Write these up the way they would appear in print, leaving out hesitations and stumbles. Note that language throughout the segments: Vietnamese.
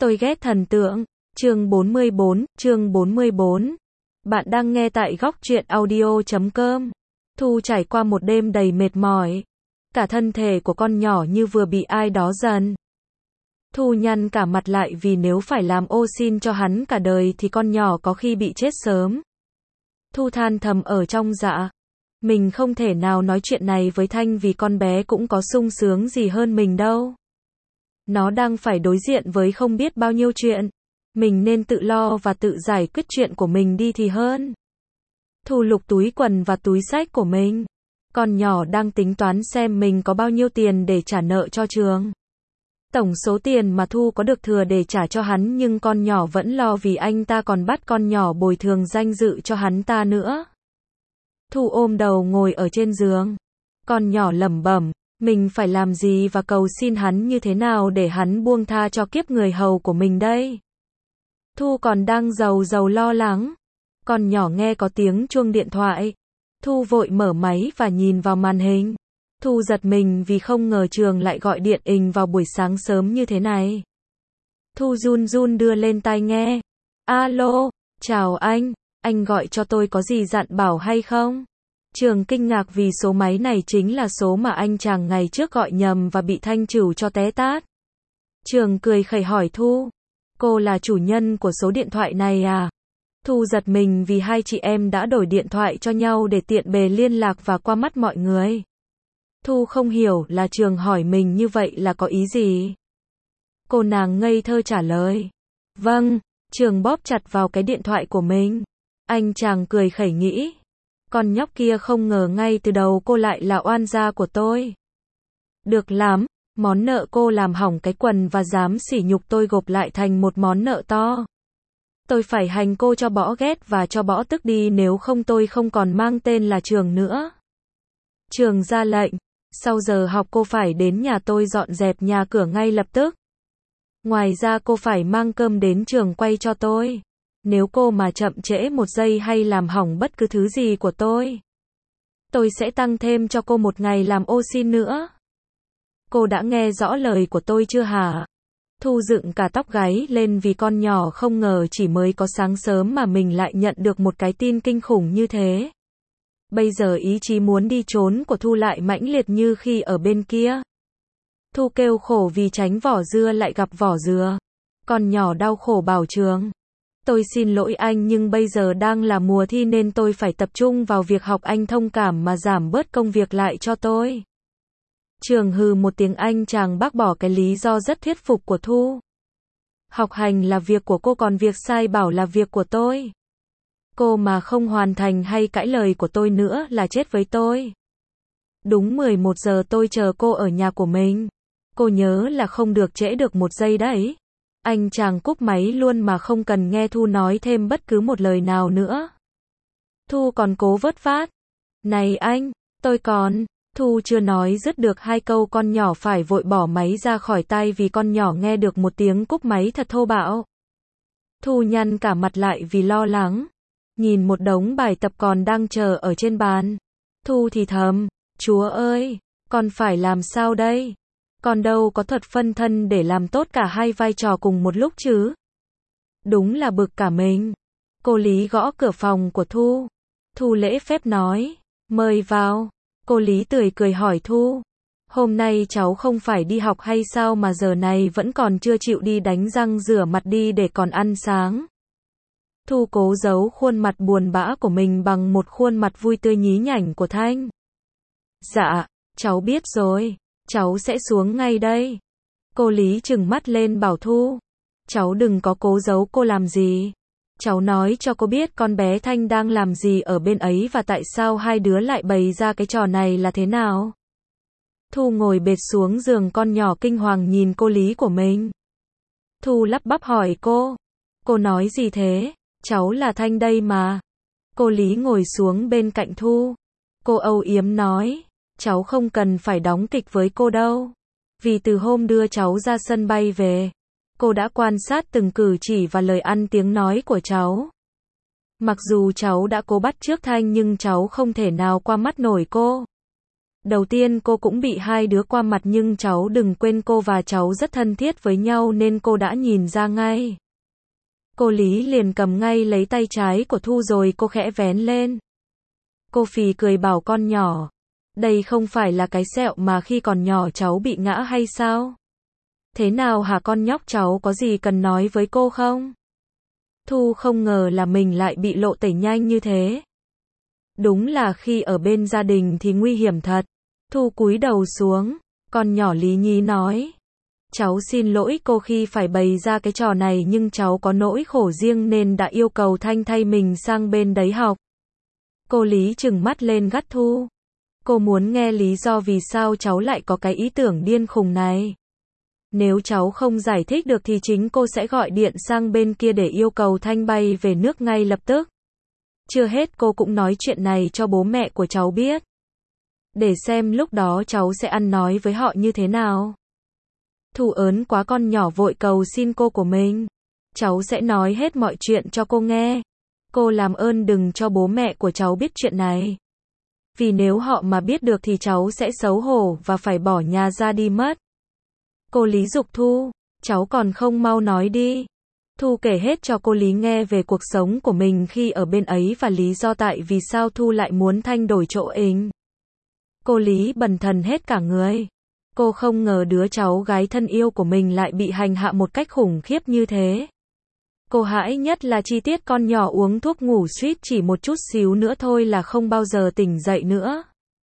Tôi ghét thần tượng. Chương 44. Bạn đang nghe tại góc truyện audio.com. Thu trải qua một đêm đầy mệt mỏi. Cả thân thể của con nhỏ như vừa bị ai đó dần. Thu nhăn cả mặt lại vì nếu phải làm ô xin cho hắn cả đời thì con nhỏ có khi bị chết sớm. Thu than thầm ở trong dạ. Mình không thể nào nói chuyện này với Thanh vì con bé cũng có sung sướng gì hơn mình đâu. Nó đang phải đối diện với không biết bao nhiêu chuyện. Mình nên tự lo và tự giải quyết chuyện của mình đi thì hơn. Thu lục túi quần và túi xách của mình. Con nhỏ đang tính toán xem mình có bao nhiêu tiền để trả nợ cho trường. Tổng số tiền mà Thu có được thừa để trả cho hắn, nhưng con nhỏ vẫn lo vì anh ta còn bắt con nhỏ bồi thường danh dự cho hắn ta nữa. Thu ôm đầu ngồi ở trên giường. Con nhỏ lẩm bẩm, mình phải làm gì và cầu xin hắn như thế nào để hắn buông tha cho kiếp người hầu của mình đây. Thu còn đang rầu lo lắng. Con nhỏ nghe có tiếng chuông điện thoại. Thu vội mở máy và nhìn vào màn hình. Thu giật mình vì không ngờ trường lại gọi điện ình vào buổi sáng sớm như thế này. Thu run đưa lên tai nghe. Alo, chào anh gọi cho tôi có gì dặn bảo hay không? Trường kinh ngạc vì số máy này chính là số mà anh chàng ngày trước gọi nhầm và bị Thanh trừ cho té tát. Trường cười khẩy hỏi Thu. Cô là chủ nhân của số điện thoại này à? Thu giật mình vì hai chị em đã đổi điện thoại cho nhau để tiện bề liên lạc và qua mắt mọi người. Thu không hiểu là Trường hỏi mình như vậy là có ý gì. Cô nàng ngây thơ trả lời. Vâng. Trường bóp chặt vào cái điện thoại của mình. Anh chàng cười khẩy nghĩ. Con nhóc kia không ngờ ngay từ đầu cô lại là oan gia của tôi. Được lắm, món nợ cô làm hỏng cái quần và dám sỉ nhục tôi gộp lại thành một món nợ to. Tôi phải hành cô cho bỏ ghét và cho bỏ tức đi, nếu không tôi không còn mang tên là Trường nữa. Trường ra lệnh, sau giờ học cô phải đến nhà tôi dọn dẹp nhà cửa ngay lập tức. Ngoài ra cô phải mang cơm đến trường quay cho tôi. Nếu cô mà chậm trễ một giây hay làm hỏng bất cứ thứ gì của tôi sẽ tăng thêm cho cô một ngày làm ô xin nữa. Cô đã nghe rõ lời của tôi chưa hả? Thu dựng cả tóc gáy lên vì con nhỏ không ngờ chỉ mới có sáng sớm mà mình lại nhận được một cái tin kinh khủng như thế. Bây giờ ý chí muốn đi trốn của Thu lại mãnh liệt như khi ở bên kia. Thu kêu khổ vì tránh vỏ dưa lại gặp vỏ dừa. Con nhỏ đau khổ bảo Trường. Tôi xin lỗi anh nhưng bây giờ đang là mùa thi nên tôi phải tập trung vào việc học, anh thông cảm mà giảm bớt công việc lại cho tôi. Trường hừ một tiếng, anh chàng bác bỏ cái lý do rất thuyết phục của Thu. Học hành là việc của cô, còn việc sai bảo là việc của tôi. Cô mà không hoàn thành hay cãi lời của tôi nữa là chết với tôi. Đúng 11 giờ tôi chờ cô ở nhà của mình. Cô nhớ là không được trễ được một giây đấy. Anh chàng cúp máy luôn mà không cần nghe Thu nói thêm bất cứ một lời nào nữa. Thu còn cố vớt vát. Này anh, tôi còn. Thu chưa nói dứt được hai câu con nhỏ phải vội bỏ máy ra khỏi tay vì con nhỏ nghe được một tiếng cúp máy thật thô bạo. Thu nhăn cả mặt lại vì lo lắng. Nhìn một đống bài tập còn đang chờ ở trên bàn. Thu thì thầm, Chúa ơi, con phải làm sao đây? Con đâu có thuật phân thân để làm tốt cả hai vai trò cùng một lúc chứ. Đúng là bực cả mình. Cô Lý gõ cửa phòng của Thu. Thu lễ phép nói, mời vào. Cô Lý tươi cười hỏi Thu, hôm nay cháu không phải đi học hay sao mà giờ này vẫn còn chưa chịu đi đánh răng rửa mặt đi để còn ăn sáng. Thu cố giấu khuôn mặt buồn bã của mình bằng một khuôn mặt vui tươi nhí nhảnh của Thanh. Dạ, cháu biết rồi, cháu sẽ xuống ngay đây. Cô Lý trừng mắt lên bảo Thu, cháu đừng có cố giấu cô làm gì. Cháu nói cho cô biết con bé Thanh đang làm gì ở bên ấy và tại sao hai đứa lại bày ra cái trò này là thế nào. Thu ngồi bệt xuống giường, con nhỏ kinh hoàng nhìn cô Lý của mình. Thu lắp bắp hỏi cô nói gì thế? Cháu là Thanh đây mà. Cô Lý ngồi xuống bên cạnh Thu. Cô âu yếm nói, cháu không cần phải đóng kịch với cô đâu. Vì từ hôm đưa cháu ra sân bay về, cô đã quan sát từng cử chỉ và lời ăn tiếng nói của cháu. Mặc dù cháu đã cố bắt chước Thanh nhưng cháu không thể nào qua mắt nổi cô. Đầu tiên cô cũng bị hai đứa qua mặt nhưng cháu đừng quên cô và cháu rất thân thiết với nhau nên cô đã nhìn ra ngay. Cô Lý liền cầm ngay lấy tay trái của Thu rồi cô khẽ vén lên. Cô phì cười bảo con nhỏ, đây không phải là cái sẹo mà khi còn nhỏ cháu bị ngã hay sao? Thế nào hả con nhóc, cháu có gì cần nói với cô không? Thu không ngờ là mình lại bị lộ tẩy nhanh như thế. Đúng là khi ở bên gia đình thì nguy hiểm thật. Thu cúi đầu xuống, con nhỏ lý nhí nói. Cháu xin lỗi cô khi phải bày ra cái trò này nhưng cháu có nỗi khổ riêng nên đã yêu cầu Thanh thay mình sang bên đấy học. Cô Lý trừng mắt lên gắt Thu. Cô muốn nghe lý do vì sao cháu lại có cái ý tưởng điên khùng này. Nếu cháu không giải thích được thì chính cô sẽ gọi điện sang bên kia để yêu cầu Thanh bay về nước ngay lập tức. Chưa hết cô cũng nói chuyện này cho bố mẹ của cháu biết. Để xem lúc đó cháu sẽ ăn nói với họ như thế nào. Thu ớn quá, con nhỏ vội cầu xin cô của mình. Cháu sẽ nói hết mọi chuyện cho cô nghe. Cô làm ơn đừng cho bố mẹ của cháu biết chuyện này. Vì nếu họ mà biết được thì cháu sẽ xấu hổ và phải bỏ nhà ra đi mất. Cô Lý giục Thu, cháu còn không mau nói đi. Thu kể hết cho cô Lý nghe về cuộc sống của mình khi ở bên ấy và lý do tại vì sao Thu lại muốn Thanh đổi chỗ ình. Cô Lý bần thần hết cả người. Cô không ngờ đứa cháu gái thân yêu của mình lại bị hành hạ một cách khủng khiếp như thế. Cô hãi nhất là chi tiết con nhỏ uống thuốc ngủ suýt chỉ một chút xíu nữa thôi là không bao giờ tỉnh dậy nữa.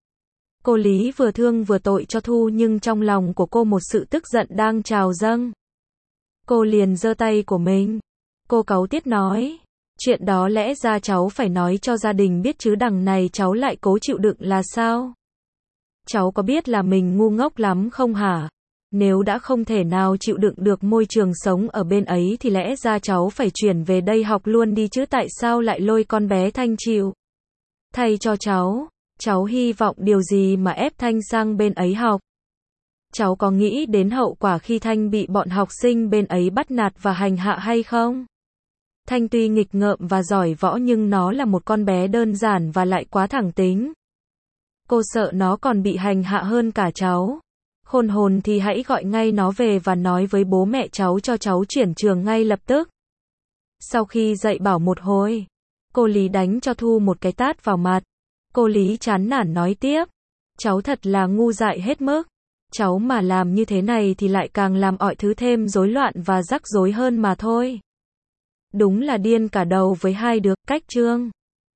Cô Lý vừa thương vừa tội cho Thu nhưng trong lòng của cô một sự tức giận đang trào dâng. Cô liền giơ tay của mình. Cô cáu tiết nói, chuyện đó lẽ ra cháu phải nói cho gia đình biết chứ đằng này cháu lại cố chịu đựng là sao? Cháu có biết là mình ngu ngốc lắm không hả? Nếu đã không thể nào chịu đựng được môi trường sống ở bên ấy thì lẽ ra cháu phải chuyển về đây học luôn đi chứ tại sao lại lôi con bé Thanh chịu? Thay cho cháu hy vọng điều gì mà ép Thanh sang bên ấy học? Cháu có nghĩ đến hậu quả khi Thanh bị bọn học sinh bên ấy bắt nạt và hành hạ hay không? Thanh tuy nghịch ngợm và giỏi võ nhưng nó là một con bé đơn giản và lại quá thẳng tính. Cô sợ nó còn bị hành hạ hơn cả cháu. Khôn hồn thì hãy gọi ngay nó về và nói với bố mẹ cháu cho cháu chuyển trường ngay lập tức. Sau khi dạy bảo một hồi, cô Lý đánh cho Thu một cái tát vào mặt. Cô Lý chán nản nói tiếp, cháu thật là ngu dại hết mức. Cháu mà làm như thế này thì lại càng làm mọi thứ thêm rối loạn và rắc rối hơn mà thôi. Đúng là điên cả đầu với hai đứa, cách chương.